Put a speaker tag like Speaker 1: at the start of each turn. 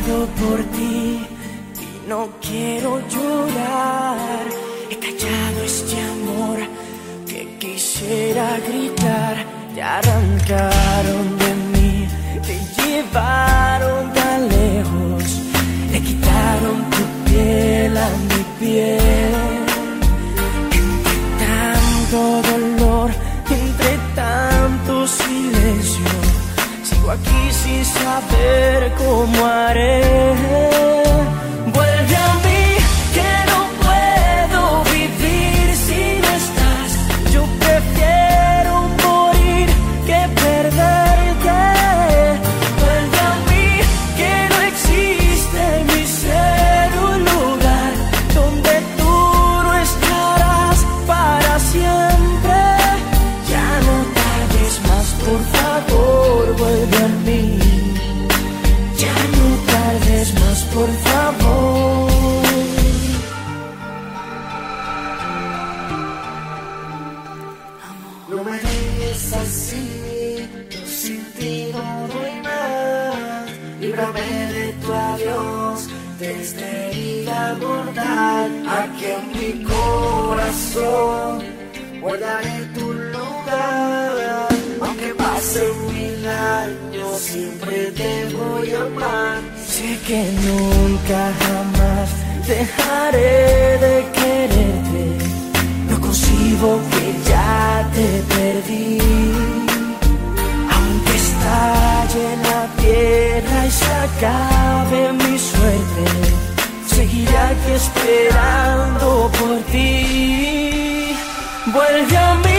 Speaker 1: llorado por ti y no quiero llorar. He callado este amor que quisiera gritar. Te arrancaron de mí, te llevaron tan lejos, le quitaron tu piel a mi piel. Entre tanto dolor, entre tanto silencio, sigo aquí sin saber cómo haré. Vuelve a mí, que no puedo vivir si no estás. Yo prefiero morir que perderte. Vuelve a mí, que no existe en mi ser un lugar donde tú no estarás para siempre. Ya no tardes más, por favor, vuelve a mí. Ya no tardes más, por favor.
Speaker 2: No me dejes así, yo sin ti no doy más. Líbrame de tu adiós, de esta herida mortal. Aquí en mi corazón guardaré tu lugar. Aunque pasen 1000 años, siempre te voy a amar.
Speaker 1: Sé que nunca jamás dejaré de quererte. No concibo que ya te perdí. Aunque estalle en la tierra y se acabe mi suerte, seguiré aquí esperando por ti. Vuelve a mí.